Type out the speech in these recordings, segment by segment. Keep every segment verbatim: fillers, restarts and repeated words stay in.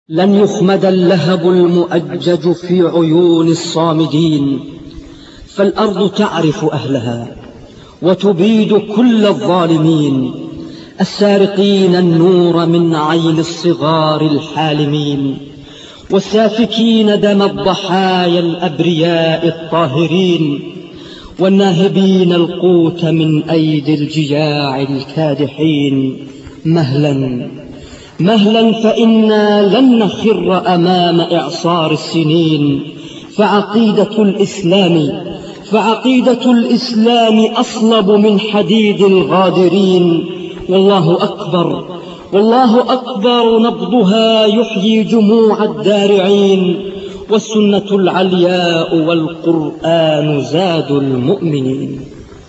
لن يخمد اللهب المؤجج في عيون الصامدين، فالأرض تعرف أهلها وتبيد كل الظالمين، السارقين النور من عين الصغار الحالمين، والسافكين دم الضحايا الأبرياء الطاهرين، والناهبين القوت من أيدي الجياع الكادحين. مهلا مهلا فإنا لن نخر أمام إعصار السنين، فعقيدة الإسلام فعقيدة الإسلام أصلب من حديد الغادرين. والله أكبر والله أكبر نبضها يحيي جموع الدارعين، والسنة العلياء والقرآن زاد المؤمنين.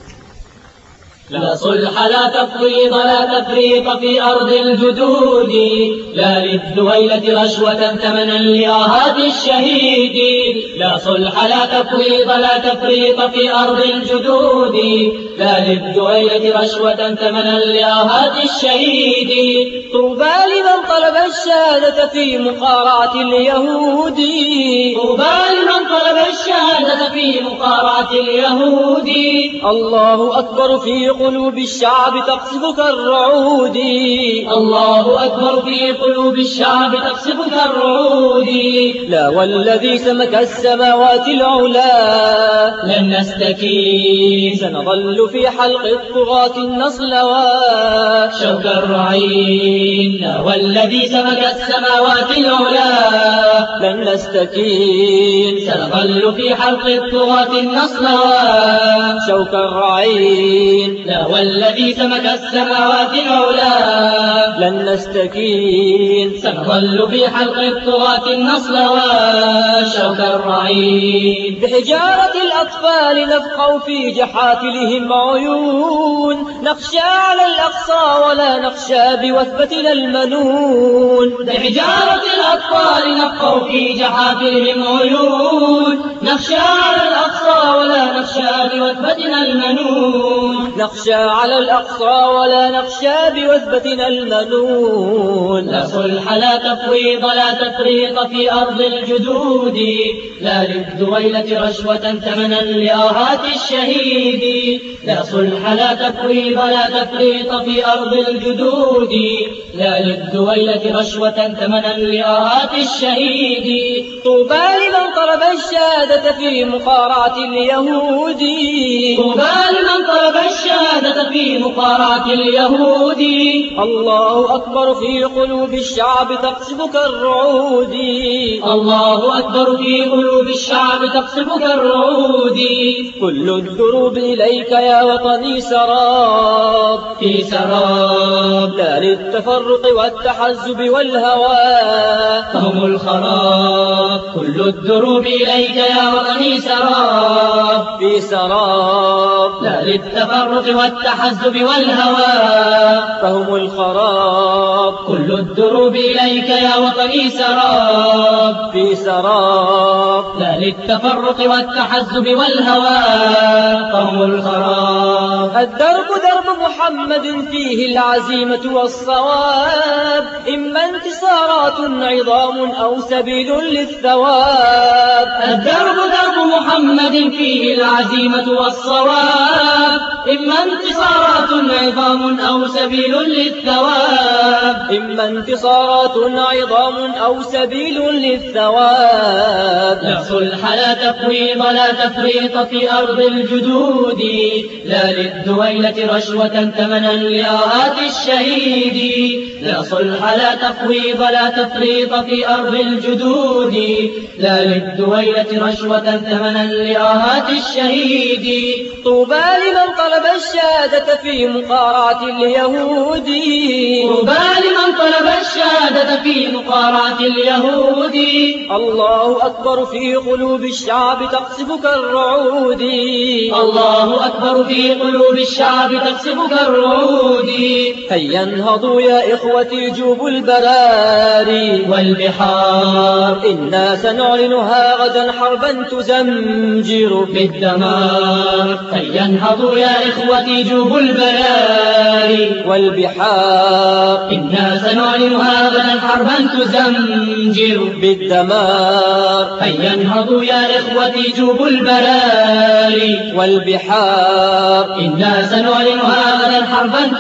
لا صلح لا تفويض لا تفريط في أرض الجدود، لا للدويلة رشوة ثمنا لآهات الشهيد. لا صلح لا تفويض لا تفريط في أرض الجدود، لا للدويلة رشوة ثمنا لآهات الشهيد. طوبى لمن طلب الشهادة في مقارعة اليهود، طوبى لمن طلب الشهادة في مقارعة اليهود. الله أكبر في قلوب الشعب تقصف كالرعود، الله أكبر في قلوب الشعب تقصف كالرعود. لا والذي سمك السماوات العلا لن نستكين، سنظل في حلق الطغاة النصلوات شوك الرعين. لا والذي سمك السماوات العلا لن نستكين، سنظل في حلق الطغاة النصلوات شوك الرعين. لا والذي سمك السماوات العلا لن نستكين، سنظل في حلق الطغاة النصلوات شوك الرعين. بحجارة الأطفال نفقع في جحافلهم عيون، نخشى على الأقصى ولا نخشى بوثبتنا المنون. بحجارة الأطفال نفقع في جحافلهم عيون، نخشى على الأقصى ولا نخشى بوثبتنا المنون. نخشى على الأقصى ولا نخشى بوثبتنا المنون. لا صلح لا تفويض لا تفريط في أرض الجدود، لا للدويلة رشوة ثمنا لآهات الشهيد. لا صلح لا تفويض لا تفريط في أرض الجدود، لا للدويلة رشوة ثمنا لآهات الشهيد. طوبى لمن طلب الشهادة في مقارعة اليهود، طوبى لمن طلب الشهادة في مقارعة اليهود. الله أكبر في قلوب الشعب تقصف كالرعود، الله أكبر في قلوب الشعب تقصف كالرعود. كل الدروب إليك يا وطني سراب في سراب، لا للتفرق والتحزب والهوى فهم الخراب. كل الدروب إليك يا وطني سراب في سراب، لا للتفرق والتحزب والهوى فهم الخراب. كل الدروب إليك يا وطني سراب في سراب، لا للتفرق والتحزب والهوى فهم الخراب. الدرب درب محمد فيه العزيمة والصواب، إما انتصارات عظام أو سبيل للثواب. الدرب درب محمد فيه العزيمة والصواب، إما انتصارات عظام أو سبيل للثواب. إما انتصارات عظام أو سبيل للثواب. لا صلح لا تفويض لا تفريط في أرض الجدود، لا للدويلة رشوة ثمنا لآهات الشهيد. لا صلح لا تفويض لا تفريط في أرض الجدود، لا للدويلة رشوة ثمنا لآهات الشهيد. طوبى لمن طلب الشهادة في مقارعة اليهود، طوبى لمن طلب الشهادة في مقارعة اليهود. الله أكبر في قلوب الشعب تقصف كالرعود، الله أكبر في قلوب الشعب تقصف كالرعود. هيا انهضوا يا إخوتي جوبوا البراري والبحار، إنا سنعلنها غدا حربا تزمجر بالدمار. هيا انهضوا يا إخوتي جوبوا البراري والبحار، إنا سنعلنها غدا حربا حربا تزمجر بالدمار. هيا انهضوا يا إخوتي جوبوا البراري والبحار، إنا سنعلنها غدا حربا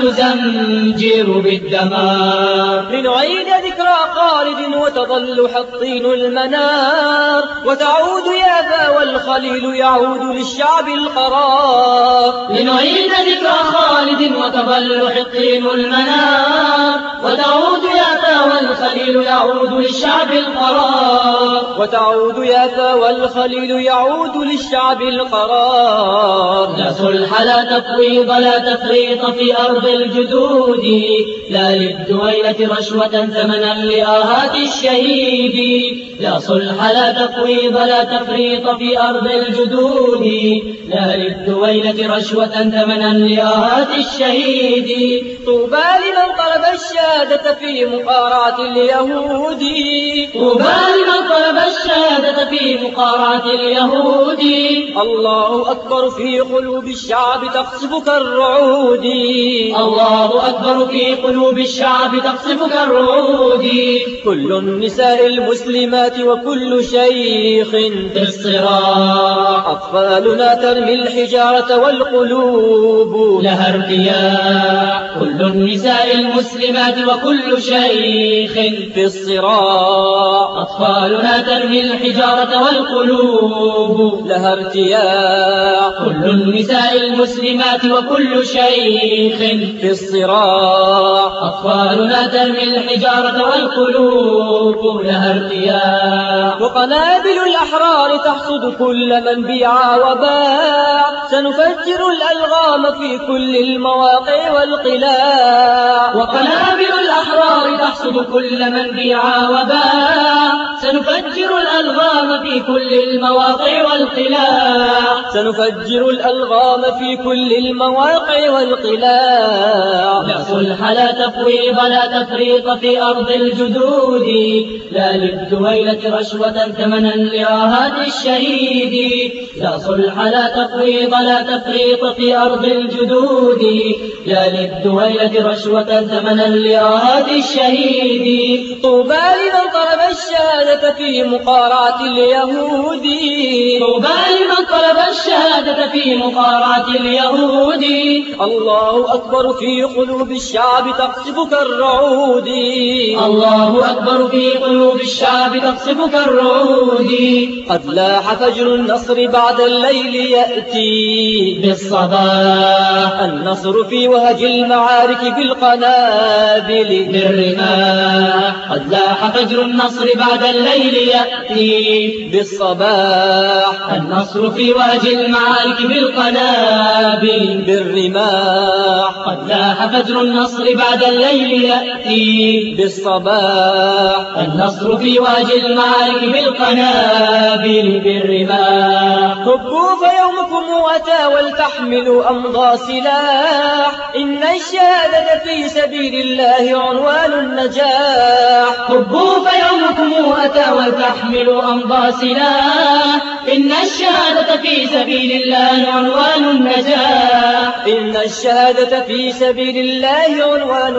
تزمجر بالدمار. لنعيد ذكرى خالد وتظل حطين المنار، وتعود يافا والخليل يعود للشعب القرار. لنعيد ذكرى خالد وتظل حطين المنار، وتعود يافا والخليل يعود للشعب القرار. وتعود يافا والخليل يعود للشعب القرار. لا صلح لا تفويض لا تفريط في أرض الجدود، لا للدويلة رشوة ثمنا لآهات الشهيد. لا صلح لا تفويض لا تفريط في أرض الجدود، لا للدويلة رشوة ثمنا لآهات الشهيد. طوبى لمن طلب الشهادة في مقارعة اليهود. طوبى لمن طلب الشهادة في مقارعة اليهود. الله أكبر في قلوب الشعب تقصف كالرعود. الله أكبر في قلوب الشعب تقصف كالرعود. كل النساء المسلمات وكل شيخ في الصراع، أطفالنا ترمي الحجارة والقلوب لها ارتياح. كل النساء المسلمات وكل شيخ في الصراع، أطفالنا ترمي الحجارة والقلوب لها ارتياح. كل النساء المسلمات وكل شيخ في الصراع، أطفالنا ترمي الحجارة والقلوب لها ارتياح. وقنابل الأحرار تحصد كل من بيع وباع، سنفجر الألغام في كل المواقع والقلاع. وقنابل الأحرار تحصد كل من بيع وباع، سنفجر الألغام في كل المواقع والقلاع. سنفجر الألغام في كل المواقع والقلاع. لا صلح لا تفويض لا تفريط في أرض الجدود، لا للدويلة رشوة ثمنا لآهات الشهيد. لا صلح لا تفويض لا تفريط في أرض الجدود، لا للدويلة رشوة ثمنا لآهات الشهيد. طوبى لمن طلب الشهادة في مقارعة اليهود. طوبى لمن طلب الشهادة في مقارعة اليهود. الله أكبر في قلوب الشعب تقصف كالرعود. الله أكبر في قلوب الشعب تقصف كالرعود. قد لاح فجر النصر بعد الليل يأتي بالصباح. النصر في وهج المعارك بالقنابل بالرماح. قد لاح فجر النصر بعد الليل يأتي بالصباح. النصر في وهج المعارك بالقنابل بالرماح. قد لاح فجر النصر بعد الليل يأتي بالصباح. النصر في وهج المعارك بالقنابل بالرماح. هبوا فيومكم أتى ولتحملوا أمضى سلاح، إن الشهادة في سبيل الله عنوان النجاح. هبوا فيومكم أتى ولتحملوا أمضى سلاح، إن الشهادة في سبيل الله عنوان النجاح. إن الشهادة في سبيل الله عنوان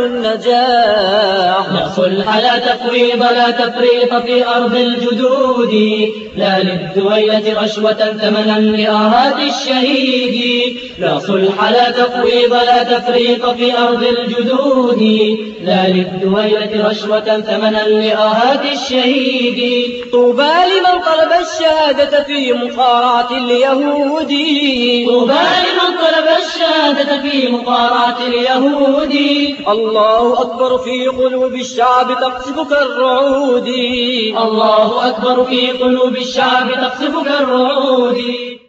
النجاح. لا صلح لا تفويض لا تفريط في أرض الجدود، لا للدويلة رشوة ثمنا لآهات الشهيد. لا صلح لا تفويض لا تفريط في أرض الجدود، لا للدويلة رشوة ثمنا لآهات الشهيد. طوبى لمن طلب الشهادة في مقارعة اليهود. طوبى لمن طلب الشهادة في مقارعة اليهود. الله أكبر في قلوب الشعب تقصف كالرعود. الله أكبر في قلوب الشعب تقصف كالرعود.